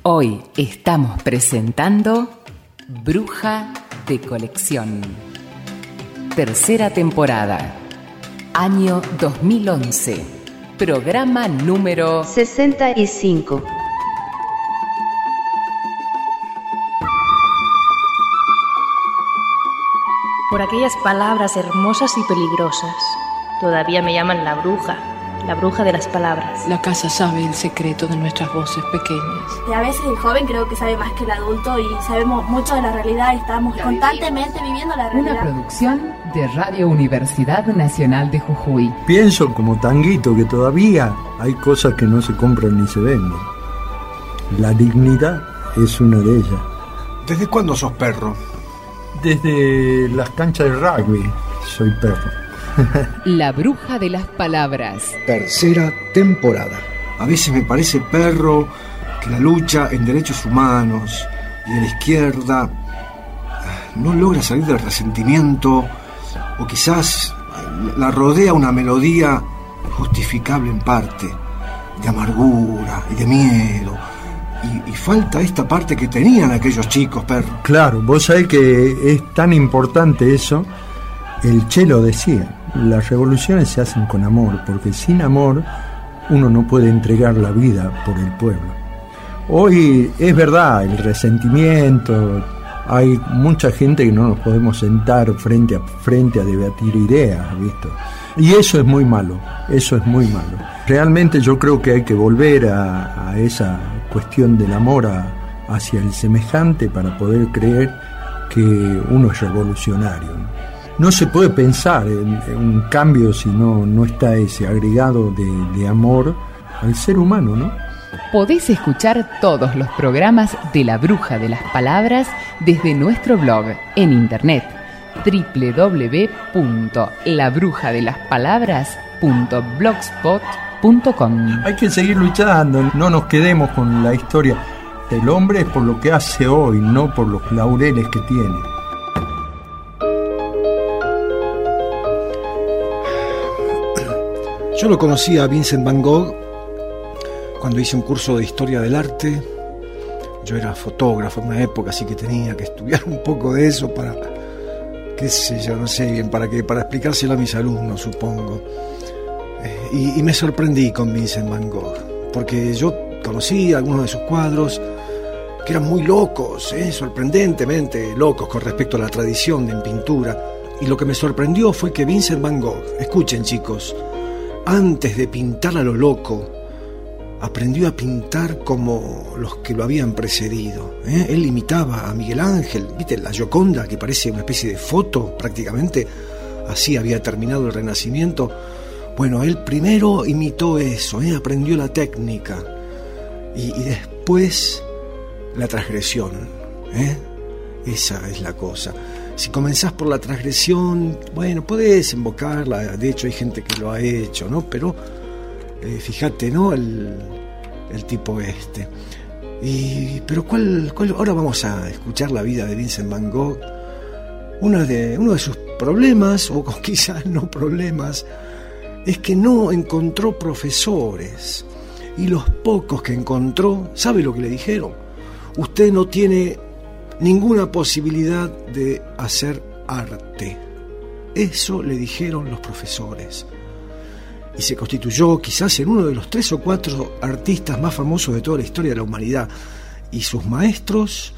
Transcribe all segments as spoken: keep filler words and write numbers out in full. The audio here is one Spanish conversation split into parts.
Hoy estamos presentando Bruja de Colección. Tercera temporada, año dos mil once, programa número sesenta y cinco. Por aquellas palabras hermosas y peligrosas, todavía me llaman la bruja, la bruja de las palabras. La casa sabe el secreto de nuestras voces pequeñas. Y a veces el joven creo que sabe más que el adulto y sabemos mucho de la realidad y estamos constantemente viviendo la realidad. Una producción de Radio Universidad Nacional de Jujuy. Pienso como Tanguito que todavía hay cosas que no se compran ni se venden. La dignidad es una de ellas. ¿Desde cuándo sos perro? Desde las canchas de rugby soy perro. La bruja de las palabras. Tercera temporada. A veces me parece, perro, que la lucha en derechos humanos y de la izquierda no logra salir del resentimiento, o quizás la rodea una melodía justificable en parte, de amargura y de miedo. Y, y falta esta parte que tenían aquellos chicos, perro. Claro, vos sabés que es tan importante eso. El Che lo decía, las revoluciones se hacen con amor, porque sin amor uno no puede entregar la vida por el pueblo. Hoy es verdad, el resentimiento, hay mucha gente que no nos podemos sentar frente a frente a debatir ideas, ¿visto? Y eso es muy malo, eso es muy malo. Realmente yo creo que hay que volver a, a esa cuestión del amor a, hacia el semejante para poder creer que uno es revolucionario, ¿no? No se puede pensar en, en un cambio si no, no está ese agregado de, de amor al ser humano, ¿no? Podés escuchar todos los programas de La Bruja de las Palabras desde nuestro blog en internet doble u doble u doble u punto la bruja de las palabras punto blogspot punto com. Hay que seguir luchando, no nos quedemos con la historia. El hombre es por lo que hace hoy, no por los laureles que tiene. Yo lo conocí a Vincent Van Gogh cuando hice un curso de historia del arte. Yo era fotógrafo en una época, así que tenía que estudiar un poco de eso para, qué sé yo, no sé bien, para que para explicárselo a mis alumnos, supongo. Eh, y, y me sorprendí con Vincent Van Gogh, porque yo conocí algunos de sus cuadros que eran muy locos, eh, sorprendentemente locos con respecto a la tradición en pintura. Y lo que me sorprendió fue que Vincent Van Gogh, escuchen chicos, antes de pintar a lo loco, aprendió a pintar como los que lo habían precedido, ¿eh? Él imitaba a Miguel Ángel, ¿viste? La Gioconda, que parece una especie de foto prácticamente, así había terminado el Renacimiento. Bueno, él primero imitó eso, ¿eh? Aprendió la técnica y, y después la transgresión, ¿eh? Esa es la cosa. Si comenzás por la transgresión, bueno, podés invocarla, de hecho hay gente que lo ha hecho, ¿no? Pero eh, fíjate, ¿no? El, el tipo este. Y, pero ¿cuál, cuál? Ahora vamos a escuchar la vida de Vincent Van Gogh. Uno de, uno de sus problemas, o quizás no problemas, es que no encontró profesores. Y los pocos que encontró, ¿sabe lo que le dijeron? Usted no tiene ninguna posibilidad de hacer arte. Eso le dijeron los profesores. Y se constituyó quizás en uno de los tres o cuatro artistas más famosos de toda la historia de la humanidad. Y sus maestros,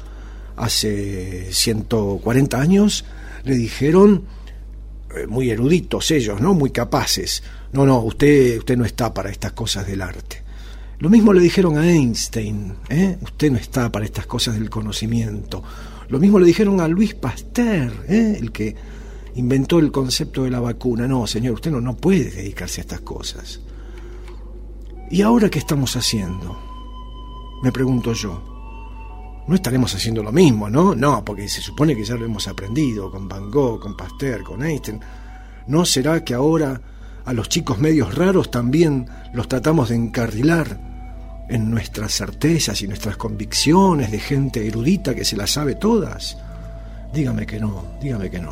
hace ciento cuarenta años, le dijeron, eh, muy eruditos ellos, ¿no? Muy capaces, no, no, usted, usted no está para estas cosas del arte. Lo mismo le dijeron a Einstein, ¿eh? Usted no está para estas cosas del conocimiento. Lo mismo le dijeron a Louis Pasteur, ¿eh? El que inventó el concepto de la vacuna. No, señor, usted no, no puede dedicarse a estas cosas. ¿Y ahora qué estamos haciendo? Me pregunto yo. No estaremos haciendo lo mismo, ¿no? No, porque se supone que ya lo hemos aprendido con Van Gogh, con Pasteur, con Einstein. ¿No será que ahora a los chicos medios raros también los tratamos de encarrilar en nuestras certezas y nuestras convicciones de gente erudita que se las sabe todas? Dígame que no, dígame que no.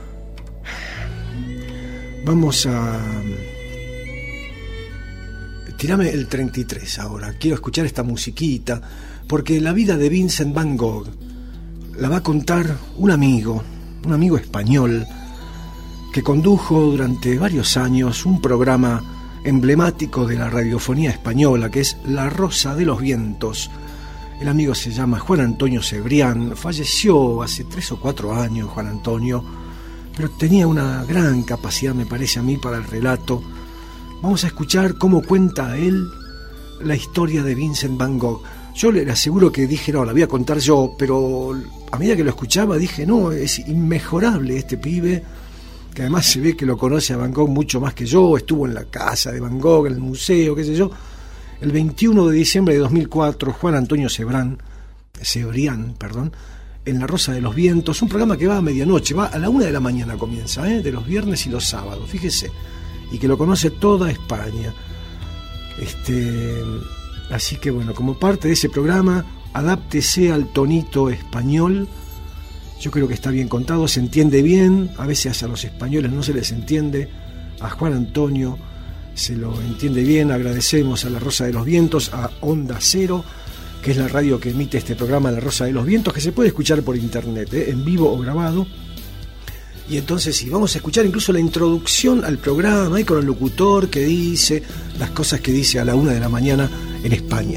Vamos a Tirame el treinta y tres ahora. Quiero escuchar esta musiquita, porque la vida de Vincent Van Gogh la va a contar un amigo, un amigo español, que condujo durante varios años un programa emblemático de la radiofonía española, que es La Rosa de los Vientos. El amigo se llama Juan Antonio Cebrián, falleció hace tres o cuatro años Juan Antonio, pero tenía una gran capacidad, me parece a mí, para el relato. Vamos a escuchar cómo cuenta él la historia de Vincent Van Gogh. Yo le aseguro que dije, no, la voy a contar yo, pero a medida que lo escuchaba dije, no, es inmejorable este pibe, que además se ve que lo conoce a Van Gogh mucho más que yo, estuvo en la casa de Van Gogh, en el museo, qué sé yo. El veintiuno de diciembre de dos mil cuatro, Juan Antonio Cebrián, Cebrián, perdón, en La Rosa de los Vientos, un programa que va a medianoche, va a la una de la mañana comienza, ¿eh? De los viernes y los sábados, fíjese, y que lo conoce toda España. Este, así que bueno, como parte de ese programa, adáptese al tonito español. Yo creo que está bien contado, se entiende bien, a veces a los españoles no se les entiende, a Juan Antonio se lo entiende bien. Agradecemos a La Rosa de los Vientos, a Onda Cero, que es la radio que emite este programa La Rosa de los Vientos, que se puede escuchar por internet, ¿eh? En vivo o grabado. Y entonces sí, vamos a escuchar incluso la introducción al programa, y con el locutor que dice las cosas que dice a la una de la mañana en España.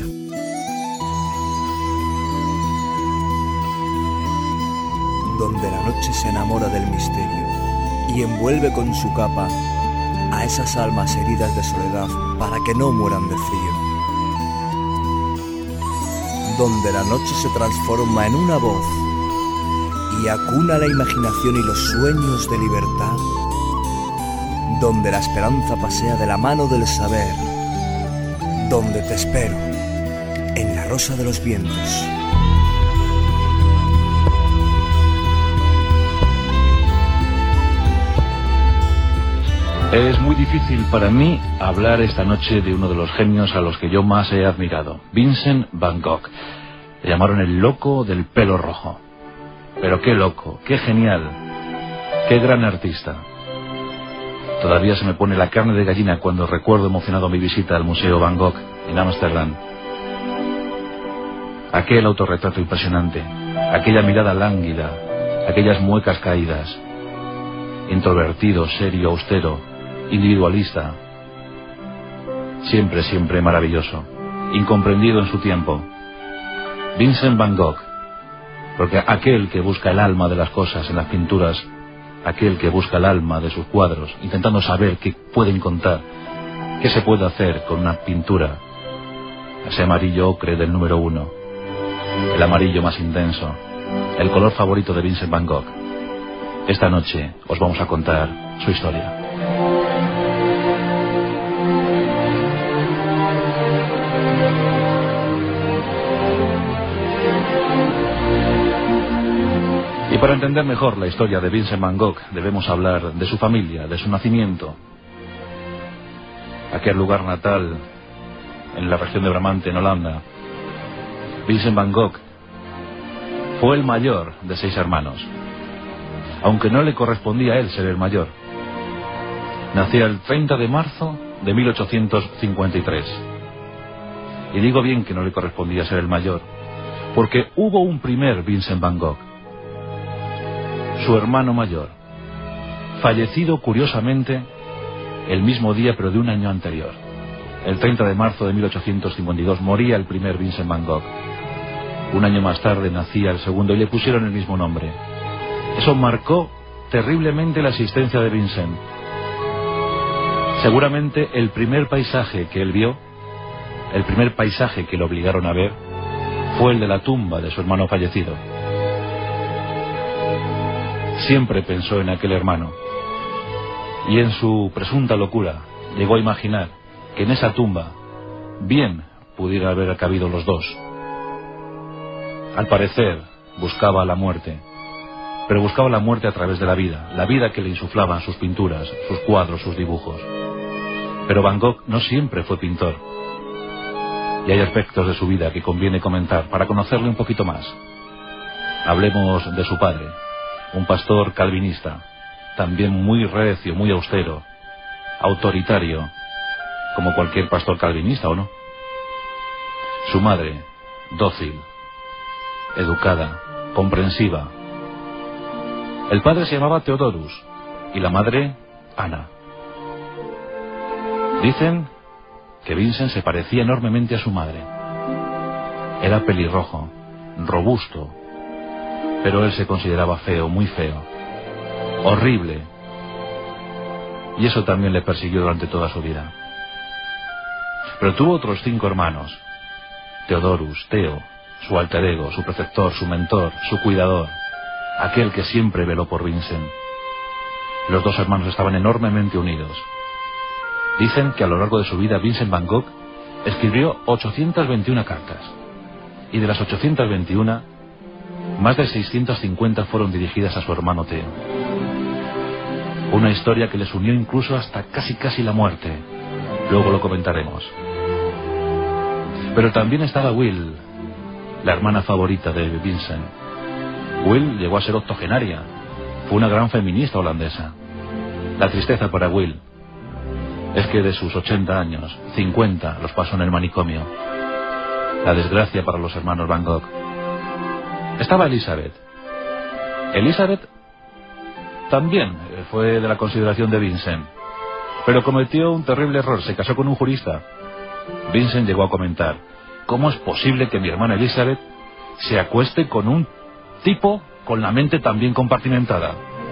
Donde la noche se enamora del misterio y envuelve con su capa a esas almas heridas de soledad para que no mueran de frío. Donde la noche se transforma en una voz y acuna la imaginación y los sueños de libertad. Donde la esperanza pasea de la mano del saber. Donde te espero, en La Rosa de los Vientos. Es muy difícil para mí hablar esta noche de uno de los genios a los que yo más he admirado, Vincent Van Gogh. Le llamaron el loco del pelo rojo. Pero qué loco, qué genial, qué gran artista. Todavía se me pone la carne de gallina cuando recuerdo emocionado mi visita al Museo Van Gogh en Ámsterdam. Aquel autorretrato impresionante, aquella mirada lánguida, aquellas muecas caídas. Introvertido, serio, austero, individualista. Siempre, siempre maravilloso. Incomprendido en su tiempo. Vincent Van Gogh. Porque aquel que busca el alma de las cosas en las pinturas, aquel que busca el alma de sus cuadros, intentando saber qué pueden contar, qué se puede hacer con una pintura, ese amarillo ocre del número uno, el amarillo más intenso, el color favorito de Vincent Van Gogh. Esta noche os vamos a contar su historia. Y para entender mejor la historia de Vincent Van Gogh debemos hablar de su familia, de su nacimiento. Aquel lugar natal en la región de Bramante, en Holanda. Vincent Van Gogh fue el mayor de seis hermanos, aunque no le correspondía a él ser el mayor. Nació el treinta de marzo de mil ochocientos cincuenta y tres. Y digo bien que no le correspondía ser el mayor, porque hubo un primer Vincent Van Gogh, su hermano mayor, fallecido curiosamente el mismo día pero de un año anterior. El treinta de marzo de mil ochocientos cincuenta y dos moría el primer Vincent Van Gogh. Un año más tarde nacía el segundo y le pusieron el mismo nombre. Eso marcó terriblemente la existencia de Vincent. Seguramente el primer paisaje que él vio, el primer paisaje que lo obligaron a ver, fue el de la tumba de su hermano fallecido. Siempre pensó en aquel hermano y en su presunta locura llegó a imaginar que en esa tumba bien pudiera haber cabido los dos. Al parecer buscaba la muerte, pero buscaba la muerte a través de la vida, la vida que le insuflaban sus pinturas, sus cuadros, sus dibujos. Pero Van Gogh no siempre fue pintor, y hay aspectos de su vida que conviene comentar para conocerle un poquito más. Hablemos de su padre, un pastor calvinista, también muy recio, muy austero, autoritario, como cualquier pastor calvinista, ¿o no? Su madre, dócil, educada, comprensiva. El padre se llamaba Theodorus y la madre, Ana. Dicen que Vincent se parecía enormemente a su madre. Era pelirrojo, robusto, pero él se consideraba feo, muy feo, horrible. Y eso también le persiguió durante toda su vida. Pero tuvo otros cinco hermanos: Theodorus, Theo, su alter ego, su protector, su mentor, su cuidador, aquel que siempre veló por Vincent. Los dos hermanos estaban enormemente unidos. Dicen que a lo largo de su vida Vincent van Gogh escribió ochocientas veintiuna cartas, y de las ochocientas veintiuna, más de seiscientas cincuenta fueron dirigidas a su hermano Theo. Una historia que les unió incluso hasta casi casi la muerte. Luego lo comentaremos. Pero también estaba Will, la hermana favorita de Vincent. Will llegó a ser octogenaria. Fue una gran feminista holandesa. La tristeza para Will es que de sus ochenta años, cincuenta los pasó en el manicomio. La desgracia para los hermanos Van Gogh. Estaba Elizabeth. Elizabeth también fue de la consideración de Vincent, pero cometió un terrible error. Se casó con un jurista. Vincent llegó a comentar: ¿cómo es posible que mi hermana Elizabeth se acueste con un tipo con la mente tan bien compartimentada?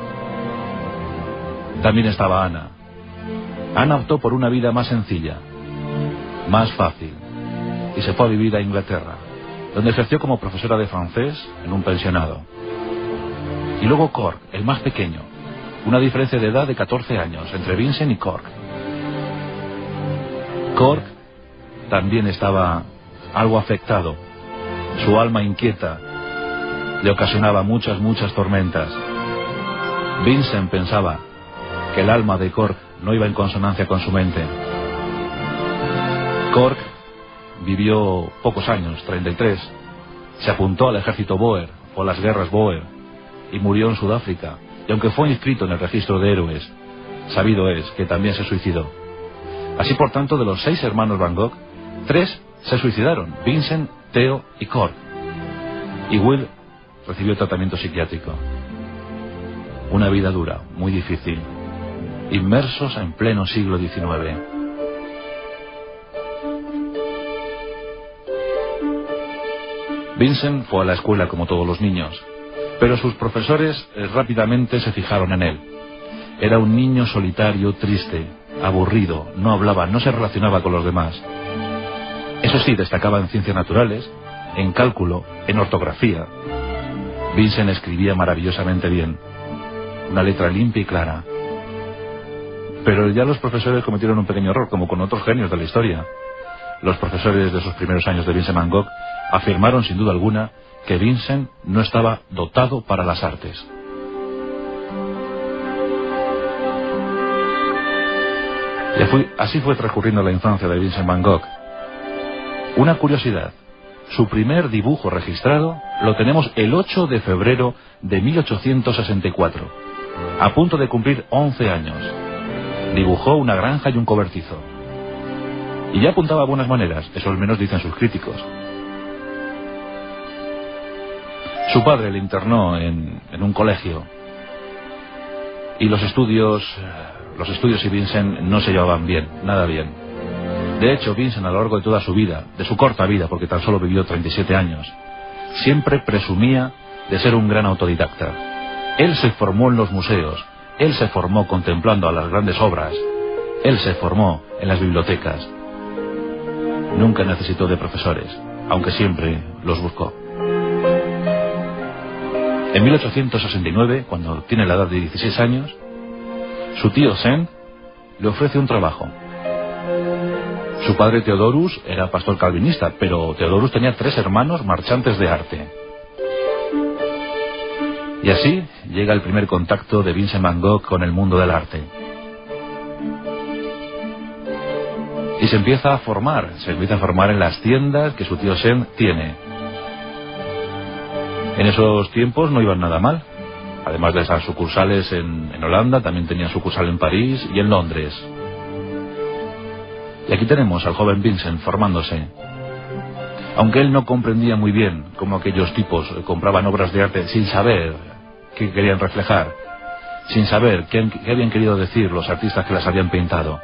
También estaba Ana. Ana optó por una vida más sencilla, más fácil, y se fue a vivir a Inglaterra, donde ejerció como profesora de francés en un pensionado. Y luego Cork, el más pequeño, una diferencia de edad de catorce años entre Vincent y Cork. Cork también estaba algo afectado. Su alma inquieta le ocasionaba muchas, muchas tormentas. Vincent pensaba que el alma de Cork no iba en consonancia con su mente. Cork vivió pocos años, treinta y tres. Se apuntó al ejército Boer, fue a las guerras Boer, y murió en Sudáfrica. Y aunque fue inscrito en el registro de héroes, sabido es que también se suicidó. Así, por tanto, de los seis hermanos Van Gogh, tres se suicidaron: Vincent, Theo y Cork. Y Will recibió tratamiento psiquiátrico. Una vida dura, muy difícil, inmersos en pleno siglo diecinueve. Vincent fue a la escuela como todos los niños, pero sus profesores eh, rápidamente se fijaron en él. Era un niño solitario, triste, aburrido, no hablaba, no se relacionaba con los demás. Eso sí, destacaba en ciencias naturales, en cálculo, en ortografía. Vincent escribía maravillosamente bien, una letra limpia y clara. Pero ya los profesores cometieron un pequeño error, como con otros genios de la historia. Los profesores de sus primeros años de Vincent van Gogh afirmaron sin duda alguna que Vincent no estaba dotado para las artes. Y fue, así fue transcurriendo la infancia de Vincent van Gogh. Una curiosidad: su primer dibujo registrado lo tenemos el ocho de febrero de mil ochocientos sesenta y cuatro, a punto de cumplir once años. Dibujó una granja y un cobertizo. Y ya apuntaba a buenas maneras, eso al menos dicen sus críticos. Su padre le internó en, en un colegio, y los estudios, los estudios y Vincent no se llevaban bien, nada bien. De hecho, Vincent, a lo largo de toda su vida, de su corta vida, porque tan solo vivió treinta y siete años, siempre presumía de ser un gran autodidacta. Él se formó en los museos, él se formó contemplando a las grandes obras, él se formó en las bibliotecas. Nunca necesitó de profesores, aunque siempre los buscó. En mil ochocientos sesenta y nueve, cuando tiene la edad de dieciséis años, su tío Sen le ofrece un trabajo. Su padre Theodorus era pastor calvinista, pero Theodorus tenía tres hermanos marchantes de arte. Y así llega el primer contacto de Vincent van Gogh con el mundo del arte. Y se empieza a formar, se empieza a formar en las tiendas que su tío Sen tiene. En esos tiempos no iban nada mal. Además de esas sucursales en, en Holanda, también tenía sucursal en París y en Londres. Y aquí tenemos al joven Vincent formándose. Aunque él no comprendía muy bien cómo aquellos tipos compraban obras de arte sin saber qué querían reflejar, sin saber qué, qué habían querido decir los artistas que las habían pintado.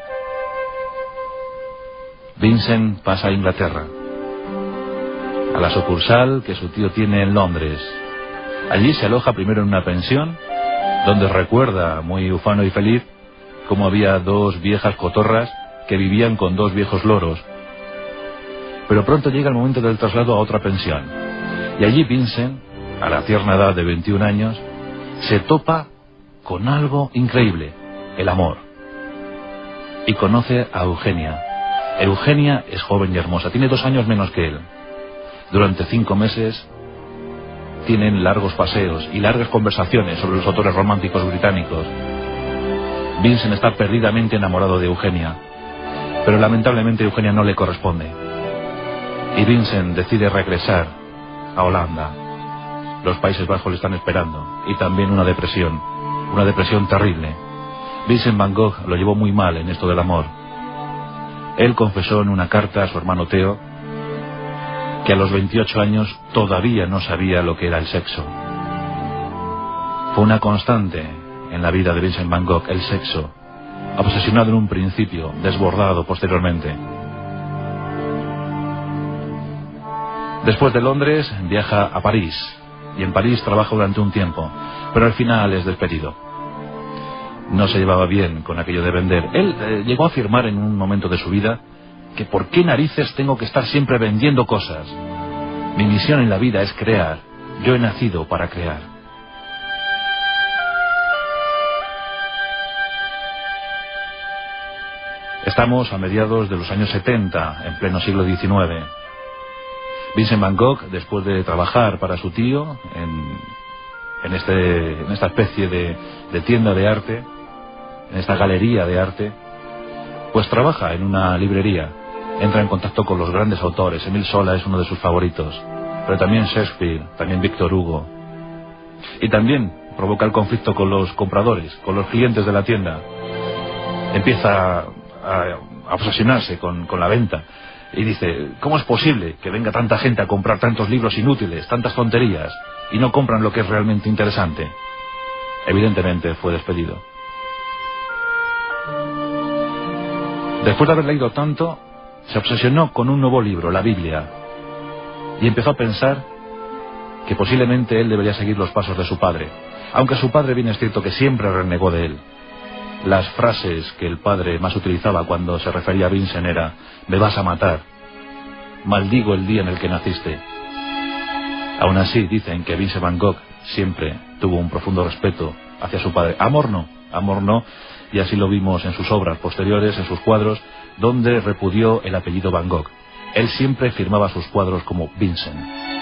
Vincent pasa a Inglaterra, a la sucursal que su tío tiene en Londres. Allí se aloja primero en una pensión, donde recuerda, muy ufano y feliz, cómo había dos viejas cotorras que vivían con dos viejos loros. Pero pronto llega el momento del traslado a otra pensión. Y allí Vincent, a la tierna edad de veintiún años, se topa con algo increíble, el amor. Y conoce a Eugenia. Eugenia es joven y hermosa, tiene dos años menos que él. Durante cinco meses tienen largos paseos y largas conversaciones sobre los autores románticos británicos. Vincent está perdidamente enamorado de Eugenia, pero lamentablemente Eugenia no le corresponde. Y Vincent decide regresar a Holanda. Los Países Bajos le están esperando, y también una depresión, una depresión terrible. Vincent van Gogh lo llevó muy mal en esto del amor. Él confesó en una carta a su hermano Theo que a los veintiocho años todavía no sabía lo que era el sexo. Fue una constante en la vida de Vincent van Gogh, el sexo, obsesionado en un principio, desbordado posteriormente. Después de Londres viaja a París, y en París trabaja durante un tiempo, pero al final es despedido. No se llevaba bien con aquello de vender. Él eh, llegó a afirmar en un momento de su vida que por qué narices tengo que estar siempre vendiendo cosas. Mi misión en la vida es crear. Yo he nacido para crear. Estamos a mediados de los años setenta, en pleno siglo diecinueve. Vincent van Gogh, después de trabajar para su tío en, en, este, en esta especie de, de tienda de arte, en esta galería de arte, pues trabaja en una librería. Entra en contacto con los grandes autores. Émile Zola es uno de sus favoritos, pero también Shakespeare, también Víctor Hugo. Y también provoca el conflicto con los compradores, con los clientes de la tienda. Empieza a, a obsesionarse con, con la venta. Y dice, ¿cómo es posible que venga tanta gente a comprar tantos libros inútiles, tantas tonterías, y no compran lo que es realmente interesante? Evidentemente fue despedido. Después de haber leído tanto, se obsesionó con un nuevo libro, la Biblia, y empezó a pensar que posiblemente él debería seguir los pasos de su padre, aunque su padre, bien es cierto, que siempre renegó de él. Las frases que el padre más utilizaba cuando se refería a Vincent era: me vas a matar, maldigo el día en el que naciste. Aún así dicen que Vincent van Gogh siempre tuvo un profundo respeto hacia su padre. Amor no, amor no, y así lo vimos en sus obras posteriores, en sus cuadros, donde repudió el apellido Van Gogh. Él siempre firmaba sus cuadros como Vincent.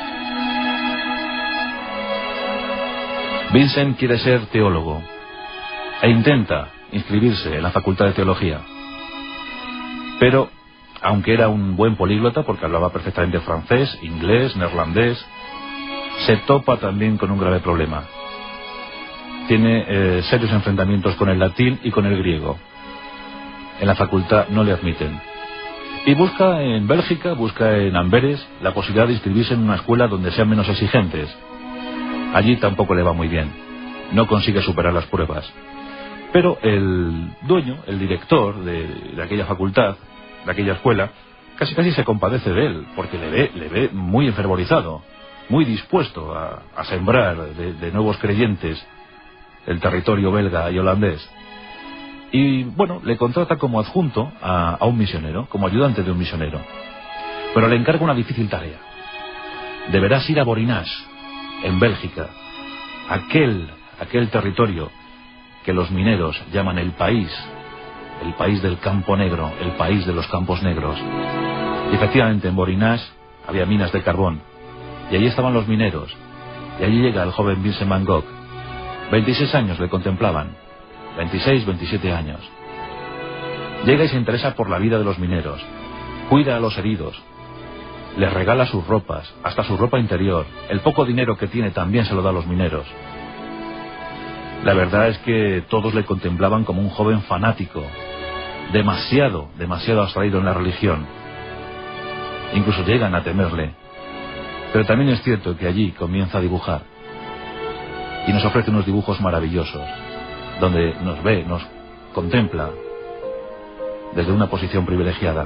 Vincent quiere ser teólogo e intenta inscribirse en la Facultad de Teología. Pero, aunque era un buen políglota, porque hablaba perfectamente francés, inglés, neerlandés, se topa también con un grave problema. Tiene eh, serios enfrentamientos con el latín y con el griego. En la facultad no le admiten. Y busca en Bélgica, busca en Amberes, la posibilidad de inscribirse en una escuela donde sean menos exigentes. Allí tampoco le va muy bien. No consigue superar las pruebas. Pero el dueño, el director de, de aquella facultad, de aquella escuela, casi casi se compadece de él, porque le ve, le ve muy enfervorizado, muy dispuesto a, a sembrar de, de nuevos creyentes el territorio belga y holandés. Y bueno, le contrata como adjunto a, a un misionero, como ayudante de un misionero. Pero le encarga una difícil tarea. Deberás ir a Borinage, en Bélgica, aquel, aquel territorio que los mineros llaman el país, el país del campo negro, el país de los campos negros. Y efectivamente en Borinage había minas de carbón, y allí estaban los mineros, y allí llega el joven Vincent van Gogh. veintiséis años le contemplaban, veintiséis, veintisiete años. Llega y se interesa por la vida de los mineros, cuida a los heridos, les regala sus ropas, hasta su ropa interior. El poco dinero que tiene también se lo da a los mineros. La verdad es que todos le contemplaban como un joven fanático, demasiado, demasiado abstraído en la religión. Incluso llegan a temerle. Pero también es cierto que allí comienza a dibujar. Y nos ofrece unos dibujos maravillosos, donde nos ve, nos contempla desde una posición privilegiada.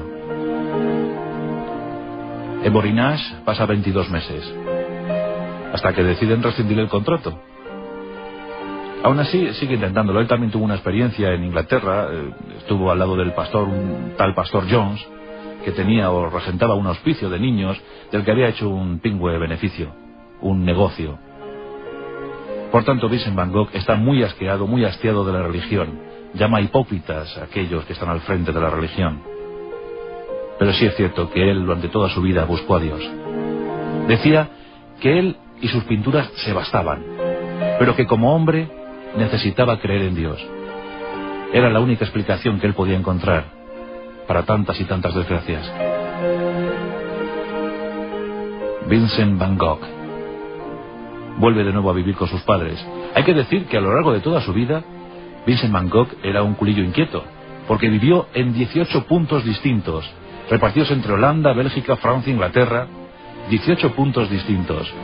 En Borinage pasa veintidós meses, hasta que deciden rescindir el contrato. Aún así sigue intentándolo. Él también tuvo una experiencia en Inglaterra, eh, estuvo al lado del pastor, un tal pastor Jones, que tenía o regentaba un hospicio de niños del que había hecho un pingüe beneficio, un negocio. Por tanto, Vincent Van Gogh está muy asqueado, muy hastiado de la religión. Llama hipócritas a aquellos que están al frente de la religión. Pero sí es cierto que él durante toda su vida buscó a Dios. Decía que él y sus pinturas se bastaban, pero que como hombre necesitaba creer en Dios. Era la única explicación que él podía encontrar para tantas y tantas desgracias. Vincent Van Gogh vuelve de nuevo a vivir con sus padres. Hay que decir que a lo largo de toda su vida, Vincent Van Gogh era un culillo inquieto, porque vivió en dieciocho puntos distintos, repartidos entre Holanda, Bélgica, Francia, Inglaterra, dieciocho puntos distintos.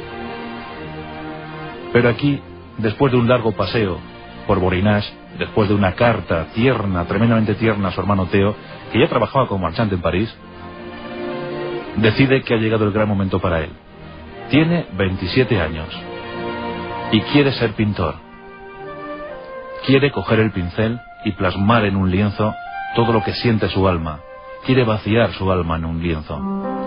Pero aquí, después de un largo paseo por Borinage, después de una carta tierna, tremendamente tierna a su hermano Theo, que ya trabajaba como marchante en París, decide que ha llegado el gran momento para él. Tiene veintisiete años y quiere ser pintor. Quiere coger el pincel y plasmar en un lienzo todo lo que siente su alma. Quiere vaciar su alma en un lienzo.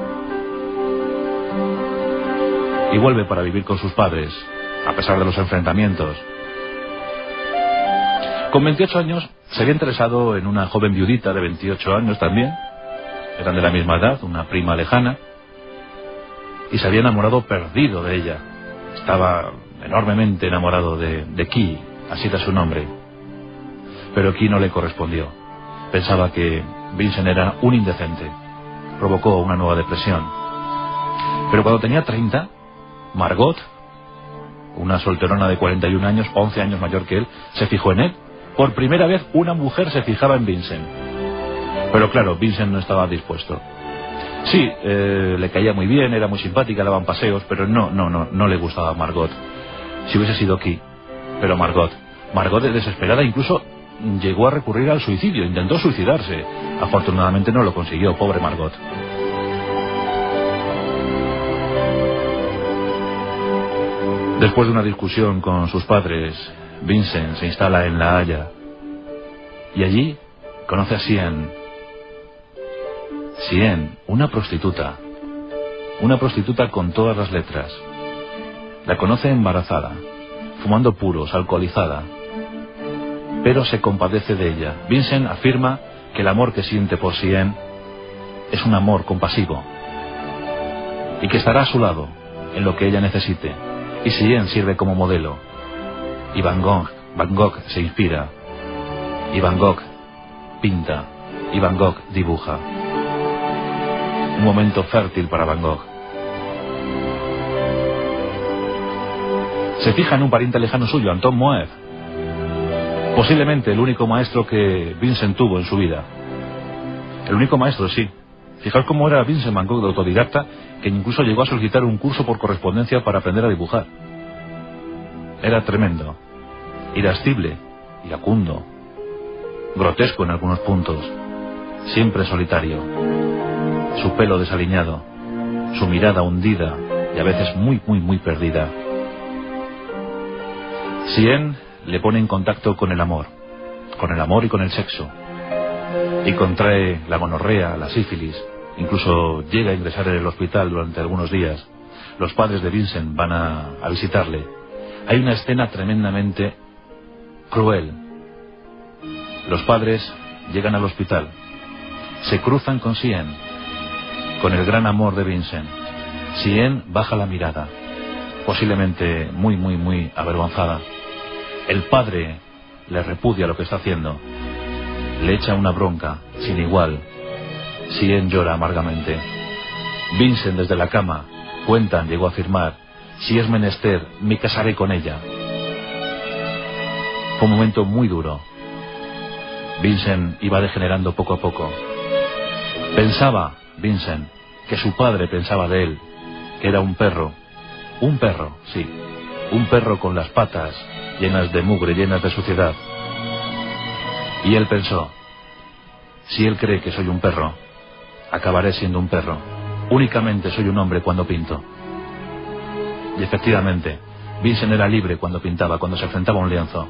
Y vuelve para vivir con sus padres, a pesar de los enfrentamientos. Con veintiocho años se había interesado en una joven viudita de veintiocho años también. Eran de la misma edad, una prima lejana. Y se había enamorado perdido de ella. Estaba enormemente enamorado de, de Key, así era su nombre. Pero Key no le correspondió. Pensaba que Vincent era un indecente. Provocó una nueva depresión. Pero cuando tenía treinta, Margot, una solterona de cuarenta y un años, once años mayor que él, se fijó en él. Por primera vez una mujer se fijaba en Vincent. Pero claro, Vincent no estaba dispuesto. Sí, eh, le caía muy bien, era muy simpática, daban paseos, pero no, no, no, no le gustaba a Margot. Si hubiese sido Key, pero Margot, Margot desesperada incluso llegó a recurrir al suicidio, intentó suicidarse. Afortunadamente no lo consiguió, pobre Margot. Después de una discusión con sus padres, Vincent se instala en La Haya y allí conoce a Sienne. Sienne, una prostituta, una prostituta con todas las letras. La conoce embarazada, fumando puros, alcoholizada, pero se compadece de ella. Vincent afirma que el amor que siente por Sienne es un amor compasivo y que estará a su lado en lo que ella necesite. Y Sienne sirve como modelo. Y Van Gogh, Van Gogh se inspira. Y Van Gogh pinta. Y Van Gogh dibuja. Un momento fértil para Van Gogh. Se fija en un pariente lejano suyo, Anton Moev. Posiblemente el único maestro que Vincent tuvo en su vida. El único maestro, sí. Fijaos cómo era Vincent Van Gogh de autodidacta, que incluso llegó a solicitar un curso por correspondencia para aprender a dibujar. Era tremendo, irascible, iracundo, grotesco en algunos puntos, siempre solitario, su pelo desaliñado, su mirada hundida y a veces muy, muy, muy perdida. Sienne le pone en contacto con el amor, con el amor y con el sexo, y contrae la gonorrea, la sífilis. Incluso llega a ingresar en el hospital durante algunos días. Los padres de Vincent van a, a visitarle. Hay una escena tremendamente cruel. Los padres llegan al hospital, se cruzan con Sienne, con el gran amor de Vincent. Sienne baja la mirada, posiblemente muy, muy, muy avergonzada. El padre le repudia lo que está haciendo, le echa una bronca sin igual. Sienne llora amargamente. Vincent desde la cama, cuentan, llegó a afirmar: si es menester, me casaré con ella. Fue un momento muy duro. Vincent iba degenerando poco a poco. Pensaba, Vincent, que su padre pensaba de él, que era un perro. Un perro, sí. Un perro con las patas llenas de mugre, llenas de suciedad. Y él pensó, si él cree que soy un perro, acabaré siendo un perro. Únicamente soy un hombre cuando pinto. Y efectivamente, Vincent era libre cuando pintaba, cuando se enfrentaba a un lienzo.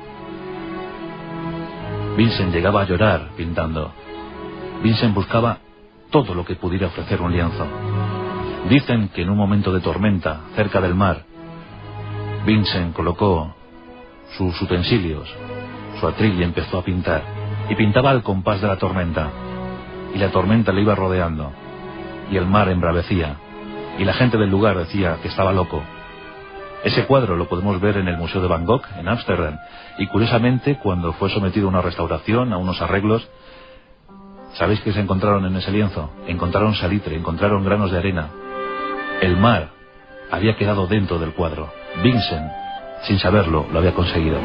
Vincent llegaba a llorar pintando. Vincent buscaba todo lo que pudiera ofrecer un lienzo. Dicen que en un momento de tormenta, cerca del mar, Vincent colocó sus utensilios, su atril y empezó a pintar. Y pintaba al compás de la tormenta. Y la tormenta le iba rodeando. Y el mar embravecía. Y la gente del lugar decía que estaba loco. Ese cuadro lo podemos ver en el Museo de Van Gogh, en Ámsterdam. Y curiosamente, cuando fue sometido a una restauración, a unos arreglos, ¿sabéis qué se encontraron en ese lienzo? Encontraron salitre, encontraron granos de arena. El mar había quedado dentro del cuadro. Vincent, sin saberlo, lo había conseguido.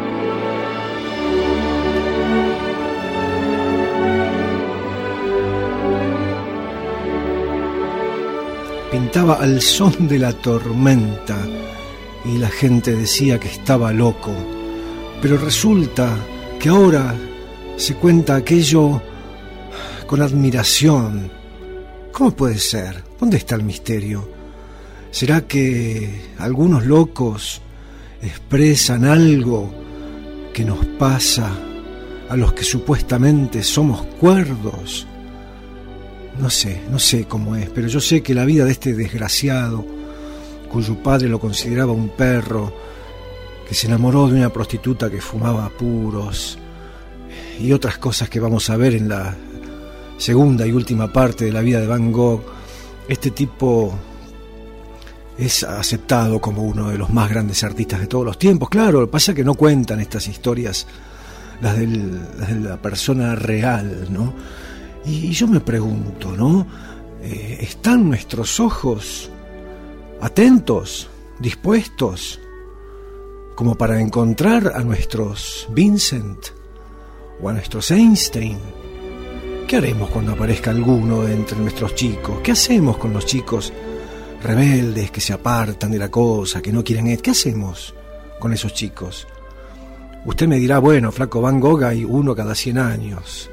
Pintaba al son de la tormenta y la gente decía que estaba loco. Pero resulta que ahora se cuenta aquello con admiración. ¿Cómo puede ser? ¿Dónde está el misterio? ¿Será que algunos locos expresan algo que nos pasa a los que supuestamente somos cuerdos? No sé, no sé cómo es, pero yo sé que la vida de este desgraciado, cuyo padre lo consideraba un perro, que se enamoró de una prostituta que fumaba puros, y otras cosas que vamos a ver en la segunda y última parte de la vida de Van Gogh, este tipo es aceptado como uno de los más grandes artistas de todos los tiempos. Claro, lo que pasa es que no cuentan estas historias, las, del, las de la persona real, ¿no? Y, y yo me pregunto, ¿no? Eh, ¿Están nuestros ojos atentos, dispuestos, como para encontrar a nuestros Vincent o a nuestros Einstein? ¿Qué haremos cuando aparezca alguno de entre nuestros chicos? ¿Qué hacemos con los chicos rebeldes que se apartan de la cosa, que no quieren? ¿Qué hacemos con esos chicos? Usted me dirá, bueno, flaco, Van Gogh hay uno cada cien años.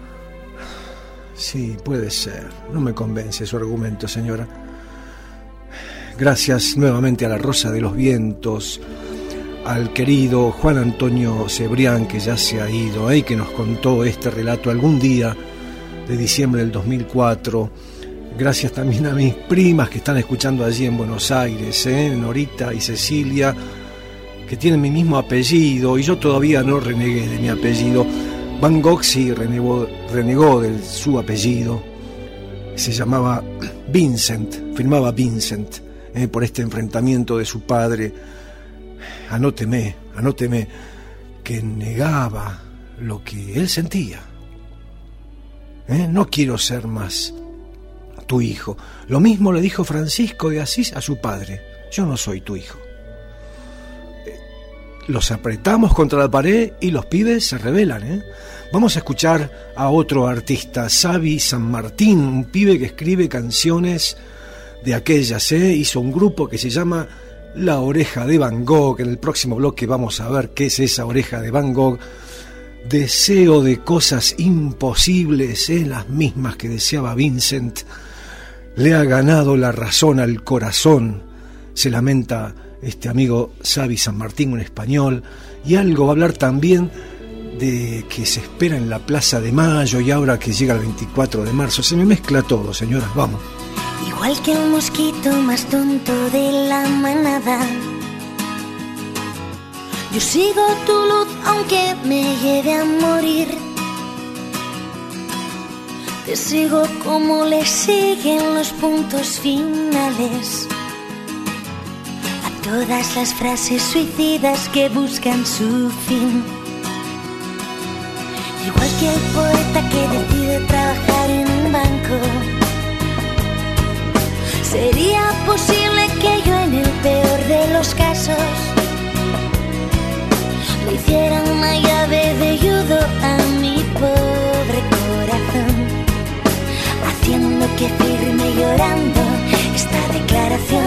Sí, puede ser. No me convence su argumento, señora. Gracias nuevamente a la Rosa de los Vientos, al querido Juan Antonio Cebrián, que ya se ha ido, ¿eh? Que nos contó este relato algún día de diciembre del dos mil cuatro. Gracias también a mis primas que están escuchando allí en Buenos Aires, ¿eh? Norita y Cecilia, que tienen mi mismo apellido, y yo todavía no renegué de mi apellido. Van Gogh sí renegó, renegó de su apellido. Se llamaba Vincent, firmaba Vincent, ¿eh? Por este enfrentamiento de su padre. Anóteme, anóteme, que negaba lo que él sentía. ¿Eh? No quiero ser más tu hijo. Lo mismo le dijo Francisco de Asís a su padre. Yo no soy tu hijo. Los apretamos contra la pared y los pibes se rebelan, ¿eh? Vamos a escuchar a otro artista, Xavi San Martín, un pibe que escribe canciones de aquellas, ¿eh? Hizo un grupo que se llama La Oreja de Van Gogh. En el próximo bloque vamos a ver qué es esa oreja de Van Gogh. Deseo de cosas imposibles, ¿eh? Las mismas que deseaba Vincent. Le ha ganado la razón al corazón, se lamenta este amigo Xavi San Martín, un español. Y algo va a hablar también de que se espera en la Plaza de Mayo y ahora que llega el veinticuatro de marzo. Se me mezcla todo, señoras, vamos. Igual que el mosquito más tonto de la manada, yo sigo tu luz aunque me lleve a morir. Te sigo como le siguen los puntos finales a todas las frases suicidas que buscan su fin. Igual que el poeta que decide trabajar en un banco, sería posible que yo en el peor de los casos le hiciera una llave de judo a mi poder. que firme llorando esta declaración.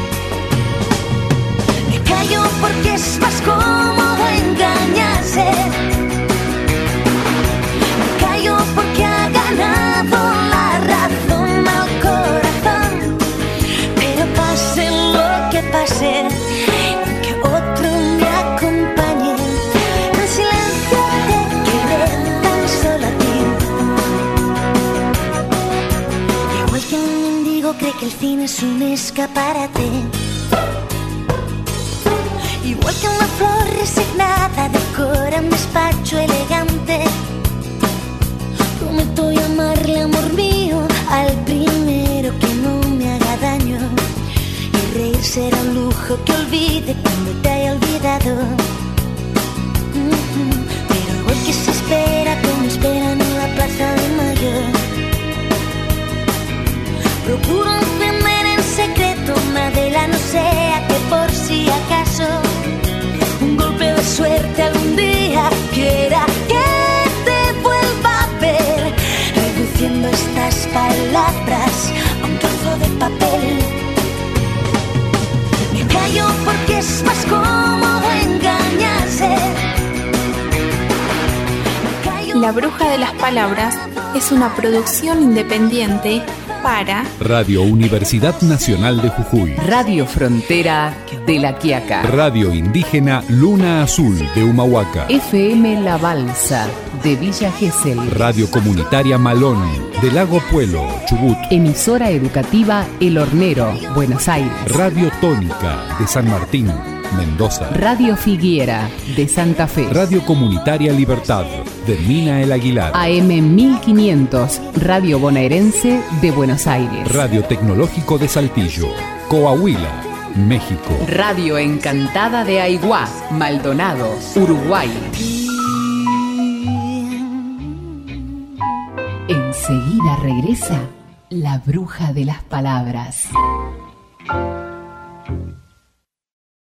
Me callo porque es más cómodo engañarse. Me callo porque ha ganado la razón al corazón. Pero pase lo que pase, que otro me acompañe. En silencio te quedé tan solo a ti. Igual que un mendigo cree que el cine es un escaparate. Igual que una flor resignada decora un despacho elegante. Prometo llamarle amor mío al primero que no me haga daño. Y reír será un lujo que olvide cuando te haya olvidado. Mm-hmm. Pero igual que se espera como esperan en la plaza de Mayo. Procuro encender en secreto una vela, no sea que por si acaso un golpe de suerte algún día quiera que te vuelva a ver, reduciendo estas palabras a un trozo de papel. Me callo porque es más cómodo engañarse. La Bruja de las Palabras es una producción independiente para Radio Universidad Nacional de Jujuy, Radio Frontera de La Quiaca, Radio Indígena Luna Azul de Humahuaca, F M La Balsa de Villa Gesell, Radio Comunitaria Malón de Lago Puelo, Chubut, Emisora Educativa El Hornero, Buenos Aires, Radio Tónica de San Martín, Mendoza, Radio Figuera de Santa Fe, Radio Comunitaria Libertad de Mina El Aguilar, A M mil quinientos, Radio Bonaerense de Buenos Aires, Radio Tecnológico de Saltillo, Coahuila, México, Radio Encantada de Aiguá, Maldonado, Uruguay. Enseguida regresa La Bruja de las Palabras.